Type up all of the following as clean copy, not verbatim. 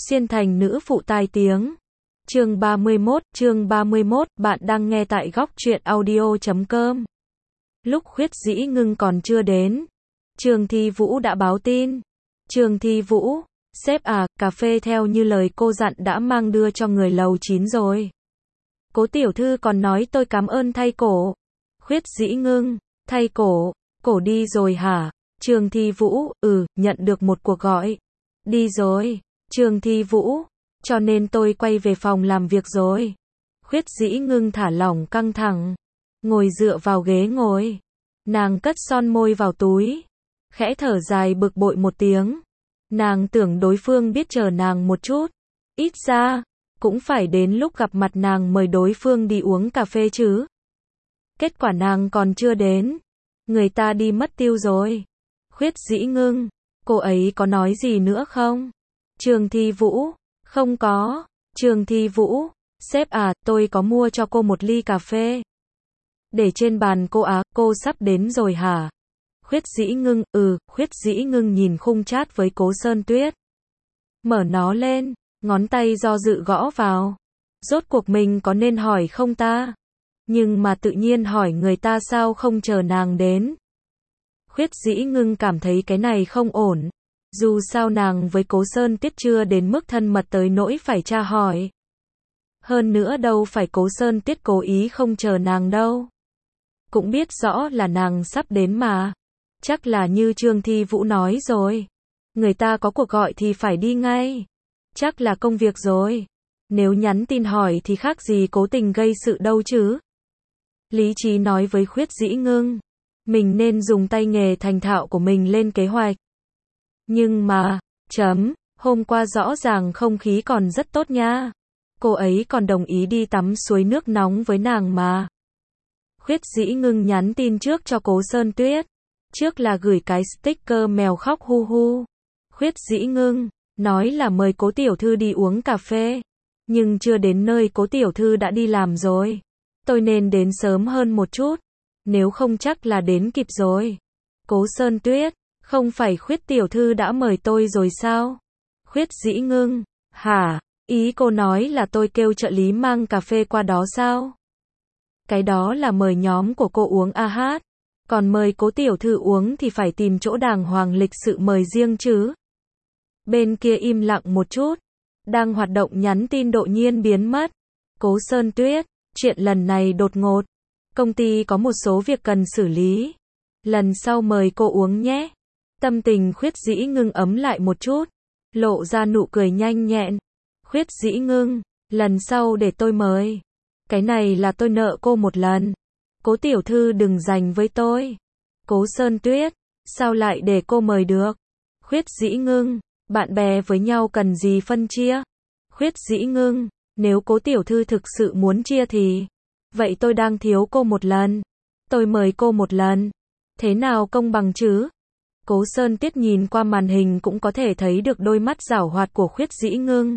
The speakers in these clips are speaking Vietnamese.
Xuyên thành nữ phụ tai tiếng. Chương 31, bạn đang nghe tại góc truyện audio.com. Lúc Khuyết Dĩ Ngưng còn chưa đến, Trường Thi Vũ đã báo tin. Trường Thi Vũ, sếp à, cà phê theo như lời cô dặn đã mang đưa cho người lầu 9 rồi. Cố tiểu thư còn nói tôi cảm ơn thay cổ. Khuyết Dĩ Ngưng, thay cổ đi rồi hả? Trường Thi Vũ, nhận được một cuộc gọi. Đi rồi. Trường Thi Vũ, cho nên tôi quay về phòng làm việc rồi. Khuyết Dĩ Ngưng thả lỏng căng thẳng, ngồi dựa vào ghế ngồi. Nàng cất son môi vào túi, khẽ thở dài bực bội một tiếng. Nàng tưởng đối phương biết chờ nàng một chút, ít ra cũng phải đến lúc gặp mặt nàng mời đối phương đi uống cà phê chứ. Kết quả nàng còn chưa đến, người ta đi mất tiêu rồi. Khuyết Dĩ Ngưng, cô ấy có nói gì nữa không? Trường Thi Vũ, không có. Trường Thi Vũ, sếp à, tôi có mua cho cô một ly cà phê. Để trên bàn cô á, cô sắp đến rồi hả? Khuyết Dĩ Ngưng, Khuyết Dĩ Ngưng nhìn khung chat với Cố Sơn Tuyết. Mở nó lên, ngón tay do dự gõ vào. Rốt cuộc mình có nên hỏi không ta? Nhưng mà tự nhiên hỏi người ta sao không chờ nàng đến. Khuyết Dĩ Ngưng cảm thấy cái này không ổn. Dù sao nàng với Cố Sơn Tuyết chưa đến mức thân mật tới nỗi phải tra hỏi. Hơn nữa đâu phải Cố Sơn Tuyết cố ý không chờ nàng đâu. Cũng biết rõ là nàng sắp đến mà. Chắc là như Trường Thi Vũ nói rồi. Người ta có cuộc gọi thì phải đi ngay. Chắc là công việc rồi. Nếu nhắn tin hỏi thì khác gì cố tình gây sự đâu chứ. Lý trí nói với Khuyết Dĩ Ngưng. Mình nên dùng tay nghề thành thạo của mình lên kế hoạch. Nhưng mà, hôm qua rõ ràng không khí còn rất tốt nha. Cô ấy còn đồng ý đi tắm suối nước nóng với nàng mà. Khuyết Dĩ Ngưng nhắn tin trước cho Cố Sơn Tuyết. Trước là gửi cái sticker mèo khóc hu hu. Khuyết Dĩ Ngưng, nói là mời Cố tiểu thư đi uống cà phê. Nhưng chưa đến nơi Cố tiểu thư đã đi làm rồi. Tôi nên đến sớm hơn một chút. Nếu không chắc là đến kịp rồi. Cố Sơn Tuyết, không phải Khuyết tiểu thư đã mời tôi rồi sao? Khuyết Dĩ Ngưng, hả? Ý cô nói là tôi kêu trợ lý mang cà phê qua đó sao? Cái đó là mời nhóm của cô uống a hát. Còn mời Cố tiểu thư uống thì phải tìm chỗ đàng hoàng lịch sự mời riêng chứ. Bên kia im lặng một chút. Đang hoạt động nhắn tin đột nhiên biến mất. Cố Sơn Tuyết, chuyện lần này đột ngột. Công ty có một số việc cần xử lý. Lần sau mời cô uống nhé. Tâm tình Khuyết Dĩ Ngưng ấm lại một chút. Lộ ra nụ cười nhanh nhẹn. Khuyết Dĩ Ngưng, lần sau để tôi mời. Cái này là tôi nợ cô một lần. Cố tiểu thư đừng giành với tôi. Cố Sơn Tuyết, sao lại để cô mời được? Khuyết Dĩ Ngưng, bạn bè với nhau cần gì phân chia? Khuyết Dĩ Ngưng, nếu Cố tiểu thư thực sự muốn chia thì vậy tôi đang thiếu cô một lần. Tôi mời cô một lần. Thế nào công bằng chứ? Cố Sơn Tuyết nhìn qua màn hình cũng có thể thấy được đôi mắt giảo hoạt của Khuyết Dĩ Ngưng.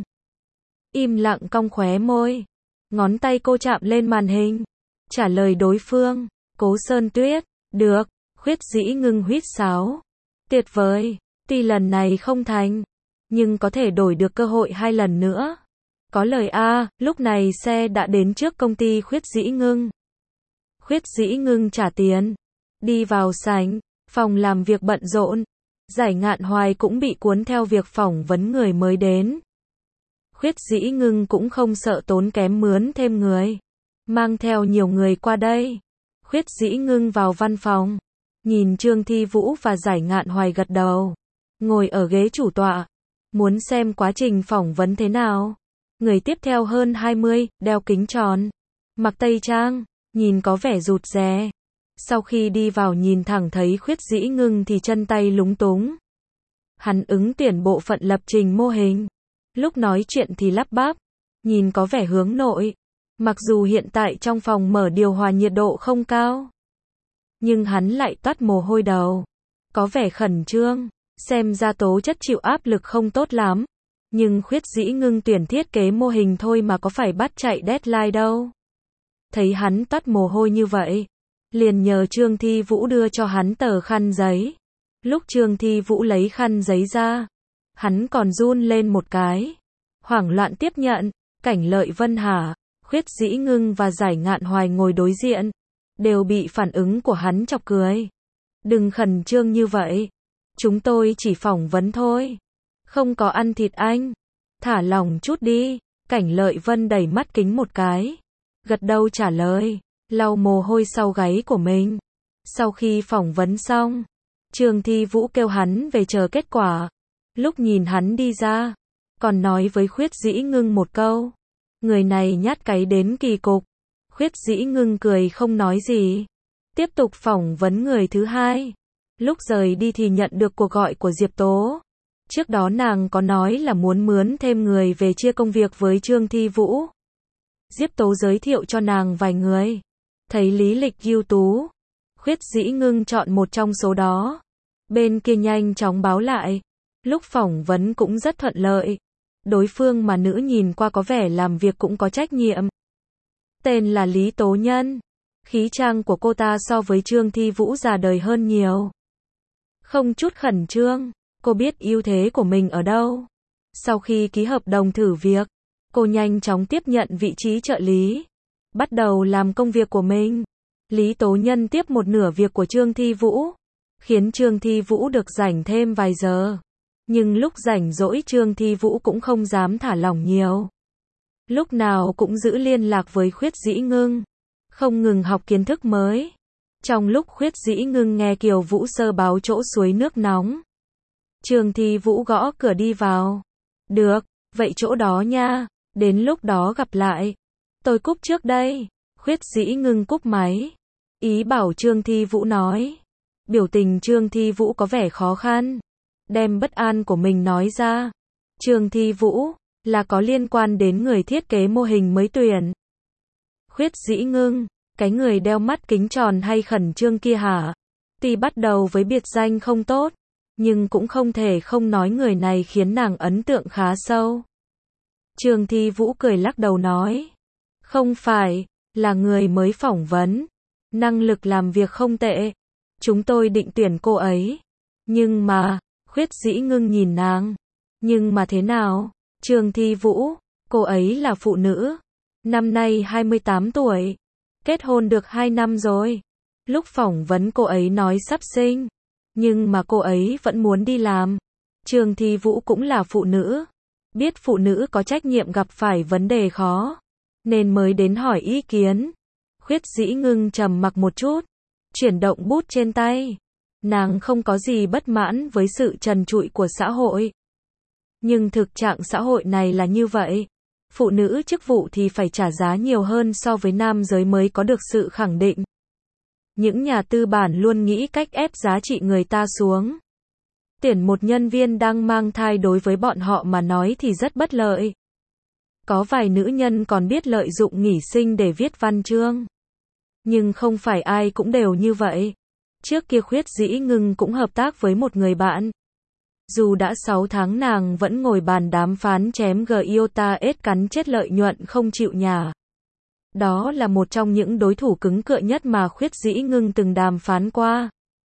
Im lặng cong khóe môi. Ngón tay cô chạm lên màn hình. Trả lời đối phương. Cố Sơn Tuyết. Được. Khuyết Dĩ Ngưng huýt sáo. Tuyệt vời. Tuy lần này không thành, nhưng có thể đổi được cơ hội 2 lần nữa. Có lời lúc này xe đã đến trước công ty Khuyết Dĩ Ngưng. Khuyết Dĩ Ngưng trả tiền. Đi vào sảnh. Phòng làm việc bận rộn. Giải Ngạn Hoài cũng bị cuốn theo việc phỏng vấn người mới đến. Khuyết Dĩ Ngưng cũng không sợ tốn kém mướn thêm người. Mang theo nhiều người qua đây. Khuyết Dĩ Ngưng vào văn phòng. Nhìn Trường Thi Vũ và Giải Ngạn Hoài gật đầu. Ngồi ở ghế chủ tọa. Muốn xem quá trình phỏng vấn thế nào. Người tiếp theo hơn 20, đeo kính tròn. Mặc tây trang, nhìn có vẻ rụt rè. Sau khi đi vào nhìn thẳng thấy Khuyết Dĩ Ngưng thì chân tay lúng túng. Hắn ứng tuyển bộ phận lập trình mô hình. Lúc nói chuyện thì lắp bắp. Nhìn có vẻ hướng nội. Mặc dù hiện tại trong phòng mở điều hòa nhiệt độ không cao. Nhưng hắn lại toát mồ hôi đầu. Có vẻ khẩn trương. Xem ra tố chất chịu áp lực không tốt lắm. Nhưng Khuyết Dĩ Ngưng tuyển thiết kế mô hình thôi mà có phải bắt chạy deadline đâu. Thấy hắn toát mồ hôi như vậy. Liền nhờ Trường Thi Vũ đưa cho hắn tờ khăn giấy. Lúc Trường Thi Vũ lấy khăn giấy ra. Hắn còn run lên một cái. hoảng loạn tiếp nhận. Cảnh Lợi Vân hả? Khuyết Dĩ Ngưng và Giải Ngạn Hoài ngồi đối diện, đều bị phản ứng của hắn chọc cười. Đừng khẩn trương như vậy. Chúng tôi chỉ phỏng vấn thôi. Không có ăn thịt anh. Thả lỏng chút đi. Cảnh Lợi Vân đẩy mắt kính một cái. Gật đầu trả lời. Lau mồ hôi sau gáy của mình. Sau khi phỏng vấn xong, Trương Thi Vũ kêu hắn về chờ kết quả. Lúc nhìn hắn đi ra, còn nói với Khuyết Dĩ Ngưng một câu. Người này nhát cái đến kỳ cục. Khuyết Dĩ Ngưng cười không nói gì. Tiếp tục phỏng vấn người thứ hai. Lúc rời đi thì nhận được cuộc gọi của Diệp Tố. Trước đó nàng có nói là muốn mướn thêm người về chia công việc với Trương Thi Vũ. Diệp Tố giới thiệu cho nàng vài người. Thấy lý lịch ưu tú. Khuyết Dĩ Ngưng chọn một trong số đó. Bên kia nhanh chóng báo lại. Lúc phỏng vấn cũng rất thuận lợi. Đối phương mà nữ nhìn qua có vẻ làm việc cũng có trách nhiệm. Tên là Lý Tố Nhân. Khí trang của cô ta so với Trương Thi Vũ già đời hơn nhiều. Không chút khẩn trương, cô biết ưu thế của mình ở đâu. Sau khi ký hợp đồng thử việc, cô nhanh chóng tiếp nhận vị trí trợ lý. Bắt đầu làm công việc của mình. Lý Tố Nhân tiếp một nửa việc của Trương Thi Vũ, khiến Trương Thi Vũ được rảnh thêm vài giờ. Nhưng lúc rảnh rỗi Trương Thi Vũ cũng không dám thả lỏng nhiều. Lúc nào cũng giữ liên lạc với Khuyết Dĩ Ngưng, không ngừng học kiến thức mới. Trong lúc Khuyết Dĩ Ngưng nghe Kiều Vũ Sơ báo chỗ suối nước nóng, Trương Thi Vũ gõ cửa đi vào. Được, vậy chỗ đó nha, đến lúc đó gặp lại. Tôi cúp trước đây. Khuyết Dĩ Ngưng cúp máy. Ý bảo Trương Thi Vũ nói. Biểu tình Trương Thi Vũ có vẻ khó khăn. Đem bất an của mình nói ra. Trương Thi Vũ, là có liên quan đến người thiết kế mô hình mới tuyển. Khuyết Dĩ Ngưng, cái người đeo mắt kính tròn hay khẩn trương kia hả? Tuy bắt đầu với biệt danh không tốt, nhưng cũng không thể không nói người này khiến nàng ấn tượng khá sâu. Trương Thi Vũ cười lắc đầu nói. Không phải, là người mới phỏng vấn. Năng lực làm việc không tệ. Chúng tôi định tuyển cô ấy. Nhưng mà, Khuyết Dĩ Ngưng nhìn nàng. Nhưng mà thế nào? Trương Thi Vũ, cô ấy là phụ nữ. Năm nay 28 tuổi. Kết hôn được 2 năm rồi. Lúc phỏng vấn cô ấy nói sắp sinh. Nhưng mà cô ấy vẫn muốn đi làm. Trương Thi Vũ cũng là phụ nữ. Biết phụ nữ có trách nhiệm gặp phải vấn đề khó, nên mới đến hỏi ý kiến. Khuyết Dĩ Ngưng trầm mặc một chút, chuyển động bút trên tay. Nàng không có gì bất mãn với sự trần trụi của xã hội. Nhưng thực trạng xã hội này là như vậy. Phụ nữ chức vụ thì phải trả giá nhiều hơn so với nam giới mới có được sự khẳng định. Những nhà tư bản luôn nghĩ cách ép giá trị người ta xuống. Tuyển một nhân viên đang mang thai đối với bọn họ mà nói thì rất bất lợi. Có vài nữ nhân còn biết lợi dụng nghỉ sinh để viết văn chương. Nhưng không phải ai cũng đều như vậy. Trước kia Khuyết Dĩ Ngưng cũng hợp tác với một người bạn. Dù đã 6 tháng nàng vẫn ngồi bàn đàm phán chém Giota S cắn chết lợi nhuận không chịu nhả. Đó là một trong những đối thủ cứng cựa nhất mà Khuyết Dĩ Ngưng từng đàm phán qua.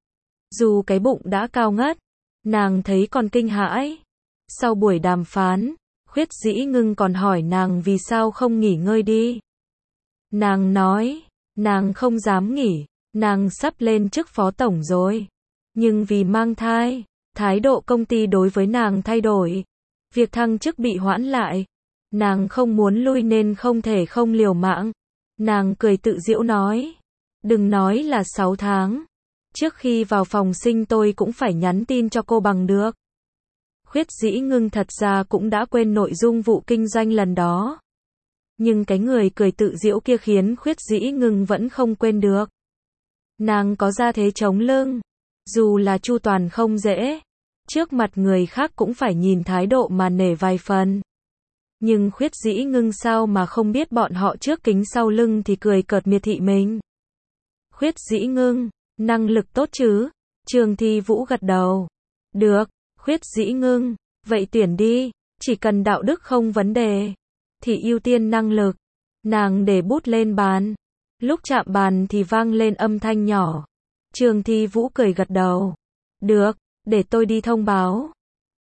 Dù cái bụng đã cao ngất, nàng thấy còn kinh hãi. Sau buổi đàm phán, Khuyết Dĩ Ngưng còn hỏi nàng vì sao không nghỉ ngơi đi. Nàng nói, nàng không dám nghỉ, nàng sắp lên chức phó tổng rồi. Nhưng vì mang thai, thái độ công ty đối với nàng thay đổi. Việc thăng chức bị hoãn lại. Nàng không muốn lui nên không thể không liều mạng. Nàng cười tự giễu nói. Đừng nói là 6 tháng. Trước khi vào phòng sinh tôi cũng phải nhắn tin cho cô bằng được. Khuyết Dĩ Ngưng thật ra cũng đã quên nội dung vụ kinh doanh lần đó. Nhưng cái người cười tự giễu kia khiến Khuyết Dĩ Ngưng vẫn không quên được. Nàng có ra thế chống lưng. Dù là chu toàn không dễ. Trước mặt người khác cũng phải nhìn thái độ mà nể vài phần. Nhưng Khuyết Dĩ Ngưng sao mà không biết bọn họ trước kính sau lưng thì cười cợt miệt thị mình. Khuyết Dĩ Ngưng, năng lực tốt chứ? Trương Thi Vũ gật đầu. Được, Khuyết Dĩ Ngưng, vậy tuyển đi, chỉ cần đạo đức không vấn đề, thì ưu tiên năng lực. Nàng để bút lên bàn. Lúc chạm bàn thì vang lên âm thanh nhỏ. Trương Thi Vũ cười gật đầu. Được, để tôi đi thông báo.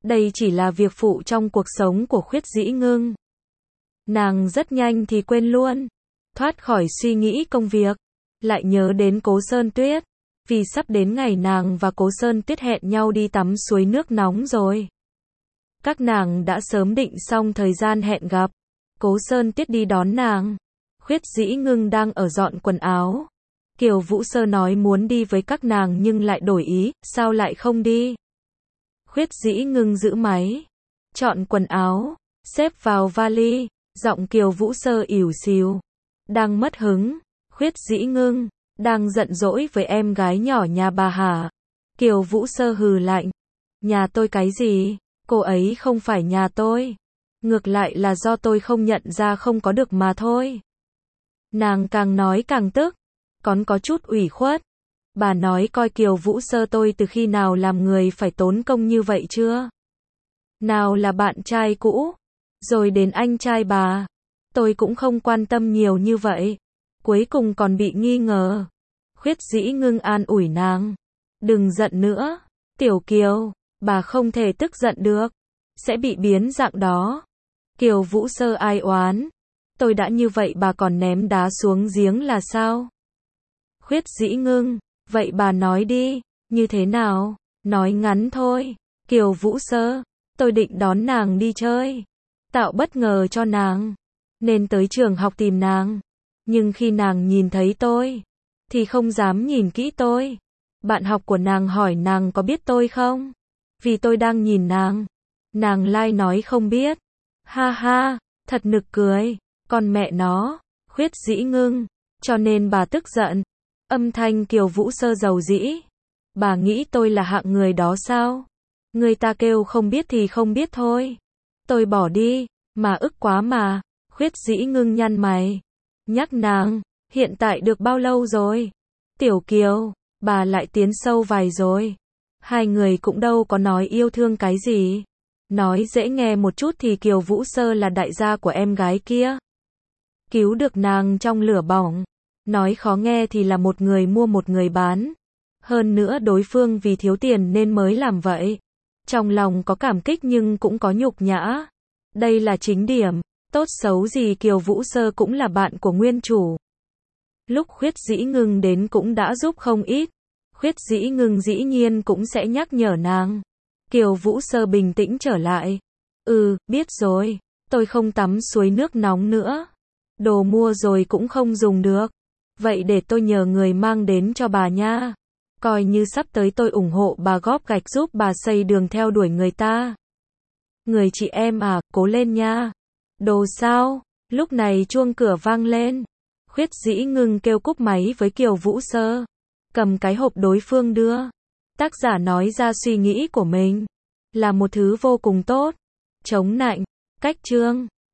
Đây chỉ là việc phụ trong cuộc sống của Khuyết Dĩ Ngưng. Nàng rất nhanh thì quên luôn. Thoát khỏi suy nghĩ công việc. Lại nhớ đến Cố Sơn Tuyết. Vì sắp đến ngày nàng và Cố Sơn Tuyết hẹn nhau đi tắm suối nước nóng rồi. Các nàng đã sớm định xong thời gian hẹn gặp. Cố Sơn Tuyết đi đón nàng. Khuyết Dĩ Ngưng đang ở dọn quần áo. Kiều Vũ Sơ nói muốn đi với các nàng nhưng lại đổi ý, sao lại không đi? Khuyết Dĩ Ngưng giữ máy. Chọn quần áo. Xếp vào vali. Giọng Kiều Vũ Sơ ỉu xìu. Đang mất hứng. Khuyết Dĩ Ngưng. Đang giận dỗi với em gái nhỏ nhà bà hả? Kiều Vũ Sơ hừ lạnh. Nhà tôi cái gì? Cô ấy không phải nhà tôi. Ngược lại là do tôi không nhận ra không có được mà thôi. Nàng càng nói càng tức. Còn có chút ủy khuất. Bà nói coi Kiều Vũ Sơ tôi từ khi nào làm người phải tốn công như vậy chưa? Nào là bạn trai cũ, rồi đến anh trai bà. Tôi cũng không quan tâm nhiều như vậy. Cuối cùng còn bị nghi ngờ. Khuyết Dĩ Ngưng an ủi nàng. Đừng giận nữa. Tiểu Kiều, bà không thể tức giận được. Sẽ bị biến dạng đó. Kiều Vũ Sơ ai oán. Tôi đã như vậy bà còn ném đá xuống giếng là sao? Khuyết Dĩ Ngưng. Vậy bà nói đi. Như thế nào? Nói ngắn thôi. Kiều Vũ Sơ. Tôi định đón nàng đi chơi. Tạo bất ngờ cho nàng. Nên tới trường học tìm nàng. Nhưng khi nàng nhìn thấy tôi. Thì không dám nhìn kỹ tôi. Bạn học của nàng hỏi nàng có biết tôi không? Vì tôi đang nhìn nàng. Nàng lai nói không biết. Ha ha. Thật nực cười. Con mẹ nó. Khuyết Dĩ Ngưng. Cho nên bà tức giận. Âm thanh Kiều Vũ Sơ dầu dĩ. Bà nghĩ tôi là hạng người đó sao? Người ta kêu không biết thì không biết thôi. Tôi bỏ đi. Mà ức quá mà. Khuyết Dĩ Ngưng nhăn mày. Nhắc nàng. Hiện tại được bao lâu rồi? Tiểu Kiều. Bà lại tiến sâu vài rồi. Hai người cũng đâu có nói yêu thương cái gì. Nói dễ nghe một chút thì Kiều Vũ Sơ là đại gia của em gái kia. Cứu được nàng trong lửa bỏng. Nói khó nghe thì là một người mua một người bán. Hơn nữa đối phương vì thiếu tiền nên mới làm vậy. Trong lòng có cảm kích nhưng cũng có nhục nhã. Đây là chính điểm. Tốt xấu gì Kiều Vũ Sơ cũng là bạn của nguyên chủ. Lúc Khuyết Dĩ Ngưng đến cũng đã giúp không ít. Khuyết Dĩ Ngưng dĩ nhiên cũng sẽ nhắc nhở nàng. Kiều Vũ Sơ bình tĩnh trở lại. Biết rồi. Tôi không tắm suối nước nóng nữa. Đồ mua rồi cũng không dùng được. Vậy để tôi nhờ người mang đến cho bà nha. Coi như sắp tới tôi ủng hộ bà góp gạch giúp bà xây đường theo đuổi người ta. Người chị em à, cố lên nha. Đồ sao? Lúc này chuông cửa vang lên. Khuyết Dĩ Ngưng kêu cúp máy với Kiều Vũ Sơ. Cầm cái hộp đối phương đưa. Tác giả nói ra suy nghĩ của mình. Là một thứ vô cùng tốt. Chống nạnh. Cách chương.